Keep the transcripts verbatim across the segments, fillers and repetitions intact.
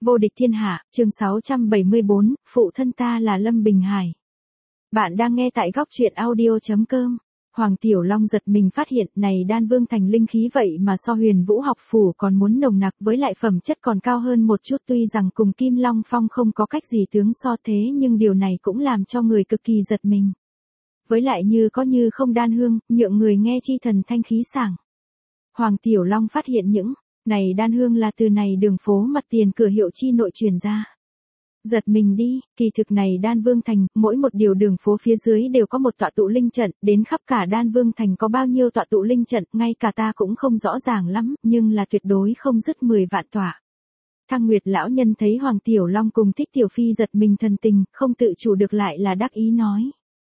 Vô địch thiên hạ, chương sáu trăm bảy mươi bốn, phụ thân ta là Lâm Bình Hải. Bạn đang nghe tại góc truyện audio chấm com. Hoàng Tiểu Long giật mình phát hiện này Đan Vương Thành linh khí vậy mà so Huyền Vũ học phủ còn muốn nồng nặc, với lại phẩm chất còn cao hơn một chút, tuy rằng cùng Kim Long Phong không có cách gì tướng so thế nhưng điều này cũng làm cho người cực kỳ giật mình. Với lại như có như không đan hương, nhượng người nghe chi thần thanh khí sảng. Hoàng Tiểu Long phát hiện những này đan hương là từ này đường phố mặt tiền cửa hiệu chi nội truyền ra. Giật mình đi, kỳ thực này Đan Vương Thành, mỗi một điều đường phố phía dưới đều có một tọa tụ linh trận, đến khắp cả Đan Vương Thành có bao nhiêu tọa tụ linh trận, ngay cả ta cũng không rõ ràng lắm, nhưng là tuyệt đối không dứt mười vạn tọa. Thăng Nguyệt lão nhân thấy Hoàng Tiểu Long cùng Thích Tiểu Phi giật mình thần tình, không tự chủ được lại là đắc ý nói.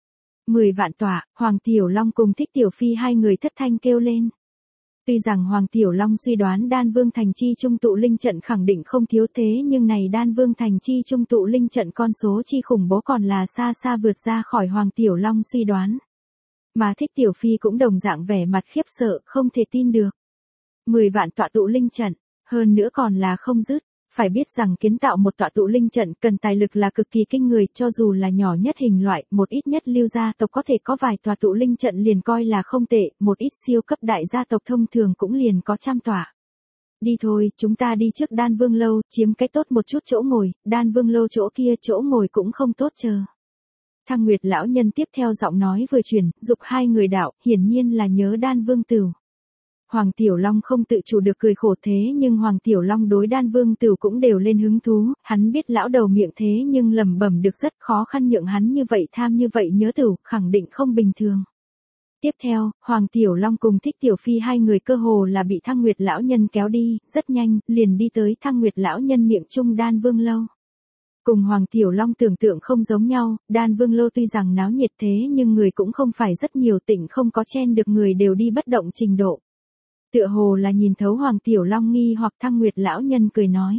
Mười vạn tọa, Hoàng Tiểu Long cùng Thích Tiểu Phi hai người thất thanh kêu lên. Tuy rằng Hoàng Tiểu Long suy đoán Đan Vương Thành chi trung tụ linh trận khẳng định không thiếu thế nhưng này Đan Vương Thành chi trung tụ linh trận con số chi khủng bố còn là xa xa vượt ra khỏi Hoàng Tiểu Long suy đoán. Mà Thích Tiểu Phi cũng đồng dạng vẻ mặt khiếp sợ, không thể tin được. Mười vạn tọa tụ linh trận, hơn nữa còn là không dứt. Phải biết rằng kiến tạo một tọa tụ linh trận cần tài lực là cực kỳ kinh người, cho dù là nhỏ nhất hình loại, một ít nhất lưu gia tộc có thể có vài tọa tụ linh trận liền coi là không tệ, một ít siêu cấp đại gia tộc thông thường cũng liền có trăm tọa. Đi thôi, chúng ta đi trước Đan Vương Lâu, chiếm cái tốt một chút chỗ ngồi, Đan Vương Lâu chỗ kia chỗ ngồi cũng không tốt chờ. Thăng Nguyệt lão nhân tiếp theo giọng nói vừa chuyển, dục hai người đạo, hiển nhiên là nhớ Đan Vương Tửu. Hoàng Tiểu Long không tự chủ được cười khổ thế nhưng Hoàng Tiểu Long đối Đan Vương Tửu cũng đều lên hứng thú, hắn biết lão đầu miệng thế nhưng lẩm bẩm được rất khó khăn nhượng hắn như vậy tham như vậy nhớ Tửu, khẳng định không bình thường. Tiếp theo, Hoàng Tiểu Long cùng Thích Tiểu Phi hai người cơ hồ là bị Thăng Nguyệt lão nhân kéo đi, rất nhanh, liền đi tới Thăng Nguyệt lão nhân miệng trung Đan Vương Lâu. Cùng Hoàng Tiểu Long tưởng tượng không giống nhau, Đan Vương Lâu tuy rằng náo nhiệt thế nhưng người cũng không phải rất nhiều, tỉnh không có chen được người đều đi bất động trình độ. Tựa hồ là nhìn thấu Hoàng Tiểu Long nghi hoặc Thăng Nguyệt lão nhân cười nói.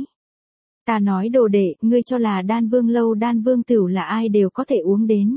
Ta nói đồ đệ, ngươi cho là Đan Vương Lâu Đan Vương Tửu là ai đều có thể uống đến.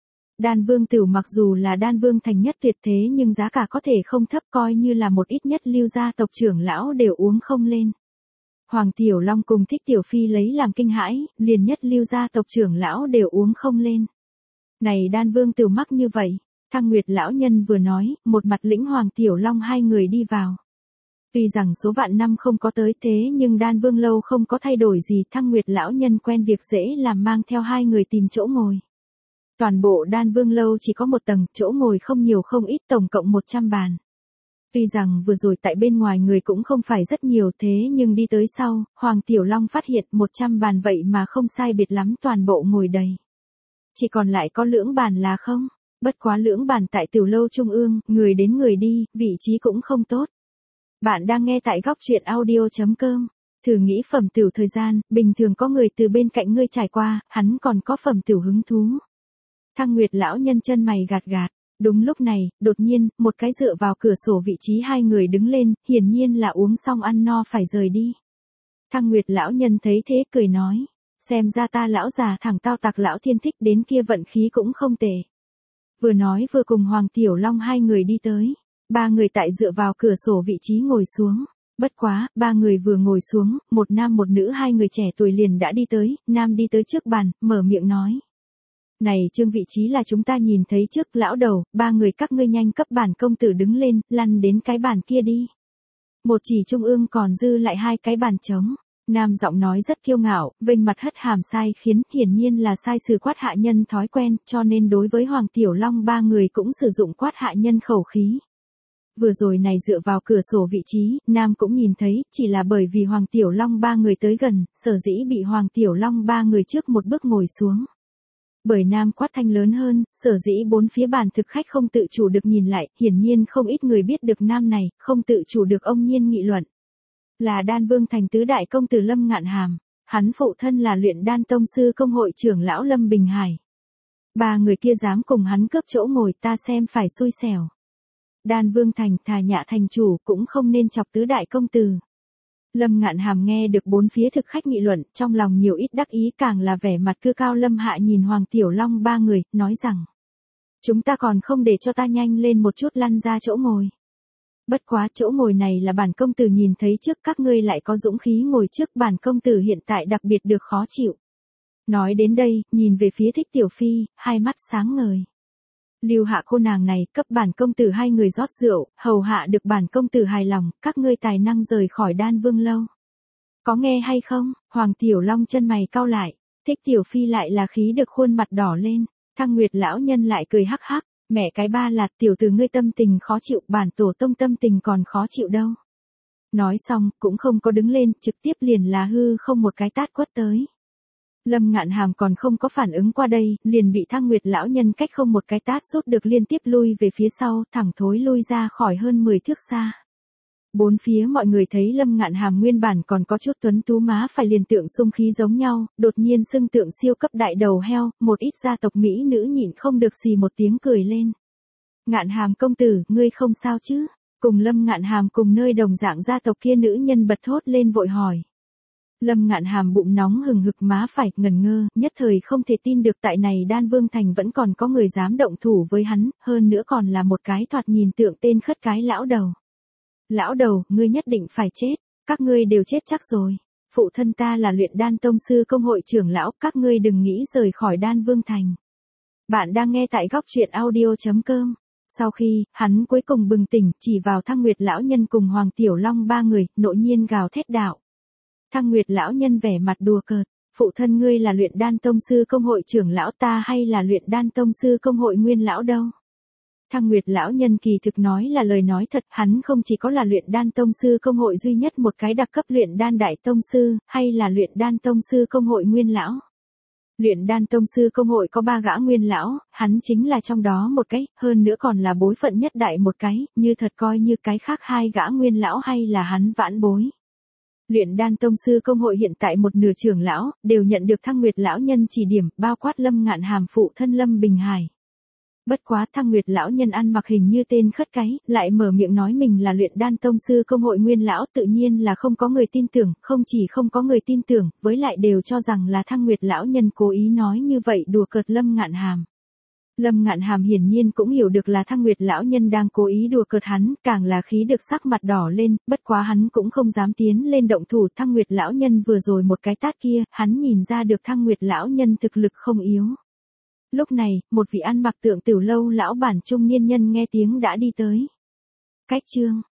Đan Vương Tửu mặc dù là Đan Vương Thành nhất tuyệt thế nhưng giá cả có thể không thấp, coi như là một ít nhất lưu gia tộc trưởng lão đều uống không lên. Hoàng Tiểu Long cùng Thích Tiểu Phi lấy làm kinh hãi, liền nhất lưu gia tộc trưởng lão đều uống không lên. Này Đan Vương Tửu mắc như vậy. Thăng Nguyệt lão nhân vừa nói, một mặt lĩnh Hoàng Tiểu Long hai người đi vào. Tuy rằng số vạn năm không có tới thế nhưng Đan Vương Lâu không có thay đổi gì, Thăng Nguyệt lão nhân quen việc dễ làm mang theo hai người tìm chỗ ngồi. Toàn bộ Đan Vương Lâu chỉ có một tầng, chỗ ngồi không nhiều không ít, tổng cộng một trăm bàn. Tuy rằng vừa rồi tại bên ngoài người cũng không phải rất nhiều thế nhưng đi tới sau, Hoàng Tiểu Long phát hiện một trăm bàn vậy mà không sai biệt lắm toàn bộ ngồi đầy. Chỉ còn lại có lưỡng bàn là không. Bất quá lưỡng bàn tại tiểu lâu trung ương, người đến người đi, vị trí cũng không tốt. Bạn đang nghe tại góc truyện audio chấm com. Thử nghĩ phẩm tửu thời gian, bình thường có người từ bên cạnh ngươi trải qua, hắn còn có phẩm tửu hứng thú. Thăng Nguyệt lão nhân chân mày gạt gạt. Đúng lúc này, đột nhiên, một cái dựa vào cửa sổ vị trí hai người đứng lên, hiển nhiên là uống xong ăn no phải rời đi. Thăng Nguyệt lão nhân thấy thế cười nói. Xem ra ta lão già thẳng tao tặc lão thiên thích đến kia vận khí cũng không tệ. Vừa nói vừa cùng Hoàng Tiểu Long hai người đi tới. Ba người tại dựa vào cửa sổ vị trí ngồi xuống. Bất quá, ba người vừa ngồi xuống, một nam một nữ hai người trẻ tuổi liền đã đi tới, nam đi tới trước bàn, mở miệng nói. Này trương vị trí là chúng ta nhìn thấy trước, lão đầu, ba người các ngươi nhanh cấp bản công tử đứng lên, lăn đến cái bàn kia đi. Một chỉ trung ương còn dư lại hai cái bàn trống. Nam giọng nói rất kiêu ngạo, vênh mặt hất hàm sai khiến, hiển nhiên là sai sử quát hạ nhân thói quen, cho nên đối với Hoàng Tiểu Long ba người cũng sử dụng quát hạ nhân khẩu khí. Vừa rồi này dựa vào cửa sổ vị trí, Nam cũng nhìn thấy, chỉ là bởi vì Hoàng Tiểu Long ba người tới gần, sở dĩ bị Hoàng Tiểu Long ba người trước một bước ngồi xuống. Bởi Nam quát thanh lớn hơn, sở dĩ bốn phía bàn thực khách không tự chủ được nhìn lại, hiển nhiên không ít người biết được Nam này, không tự chủ được ông nhiên nghị luận. Là Đan Vương Thành tứ đại công tử Lâm Ngạn Hàm, hắn phụ thân là luyện đan tông sư công hội trưởng lão Lâm Bình Hải. Ba người kia dám cùng hắn cướp chỗ ngồi, ta xem phải xui xẻo. Đan Vương Thành thà nhạ thành chủ cũng không nên chọc tứ đại công tử. Lâm Ngạn Hàm nghe được bốn phía thực khách nghị luận, trong lòng nhiều ít đắc ý, càng là vẻ mặt cư cao lâm hạ nhìn Hoàng Tiểu Long ba người, nói rằng. Chúng ta còn không để cho ta nhanh lên một chút lăn ra chỗ ngồi. Bất quá chỗ ngồi này là bản công tử nhìn thấy trước, các ngươi lại có dũng khí ngồi trước, bản công tử hiện tại đặc biệt được khó chịu. Nói đến đây, nhìn về phía Thích Tiểu Phi, hai mắt sáng ngời. Lưu hạ cô nàng này, cấp bản công tử hai người rót rượu, hầu hạ được bản công tử hài lòng, các ngươi tài năng rời khỏi Đan Vương lâu. Có nghe hay không? Hoàng Tiểu Long chân mày cau lại, Thích Tiểu Phi lại là khí được khuôn mặt đỏ lên, Thăng Nguyệt lão nhân lại cười hắc hắc, mẹ cái ba là tiểu tử ngươi tâm tình khó chịu, bản tổ tông tâm tình còn khó chịu đâu. Nói xong, cũng không có đứng lên, trực tiếp liền là hư không một cái tát quất tới. Lâm Ngạn Hàm còn không có phản ứng qua đây, liền bị Thăng Nguyệt lão nhân cách không một cái tát rút được liên tiếp lui về phía sau, thẳng thối lui ra khỏi hơn mười thước xa. Bốn phía mọi người thấy Lâm Ngạn Hàm nguyên bản còn có chút tuấn tú má phải liền tượng xung khí giống nhau, đột nhiên xưng tượng siêu cấp đại đầu heo, một ít gia tộc mỹ nữ nhịn không được xì một tiếng cười lên. Ngạn Hàm công tử, ngươi không sao chứ? Cùng Lâm Ngạn Hàm cùng nơi đồng dạng gia tộc kia nữ nhân bật thốt lên vội hỏi. Lâm Ngạn Hàm bụng nóng hừng hực má phải, ngần ngơ, nhất thời không thể tin được tại này Đan Vương Thành vẫn còn có người dám động thủ với hắn, hơn nữa còn là một cái thoạt nhìn tượng tên khất cái lão đầu. Lão đầu, ngươi nhất định phải chết, các ngươi đều chết chắc rồi. Phụ thân ta là Luyện Đan Tông sư công hội trưởng lão, các ngươi đừng nghĩ rời khỏi Đan Vương Thành. Bạn đang nghe tại góc truyện audio chấm com. Sau khi, hắn cuối cùng bừng tỉnh, chỉ vào Thăng Nguyệt lão nhân cùng Hoàng Tiểu Long ba người, nộ nhiên gào thét đạo. Thăng Nguyệt lão nhân vẻ mặt đùa cợt, phụ thân ngươi là Luyện Đan Tông sư công hội trưởng lão ta hay là Luyện Đan Tông sư công hội nguyên lão đâu? Thăng Nguyệt lão nhân kỳ thực nói là lời nói thật, hắn không chỉ có là Luyện Đan Tông sư công hội duy nhất một cái đặc cấp Luyện Đan Đại Tông sư, hay là Luyện Đan Tông sư công hội nguyên lão. Luyện Đan Tông sư công hội có ba gã nguyên lão, hắn chính là trong đó một cái, hơn nữa còn là bối phận nhất đại một cái, như thật coi như cái khác hai gã nguyên lão hay là hắn vãn bối. Luyện Đan Tông sư công hội hiện tại một nửa trưởng lão, đều nhận được Thăng Nguyệt lão nhân chỉ điểm, bao quát Lâm Ngạn Hàm phụ thân Lâm Bình Hải. Bất quá Thăng Nguyệt lão nhân ăn mặc hình như tên khất cái, lại mở miệng nói mình là Luyện Đan Tông sư công hội nguyên lão, tự nhiên là không có người tin tưởng, không chỉ không có người tin tưởng, với lại đều cho rằng là Thăng Nguyệt lão nhân cố ý nói như vậy đùa cợt Lâm Ngạn Hàm. Lâm Ngạn Hàm hiển nhiên cũng hiểu được là Thăng Nguyệt lão nhân đang cố ý đùa cợt hắn, càng là khí được sắc mặt đỏ lên, bất quá hắn cũng không dám tiến lên động thủ. Thăng Nguyệt lão nhân vừa rồi một cái tát kia, hắn nhìn ra được Thăng Nguyệt lão nhân thực lực không yếu. Lúc này, một vị ăn mặc tượng Tiểu Lâu lão bản trung niên nhân nghe tiếng đã đi tới. Cách chương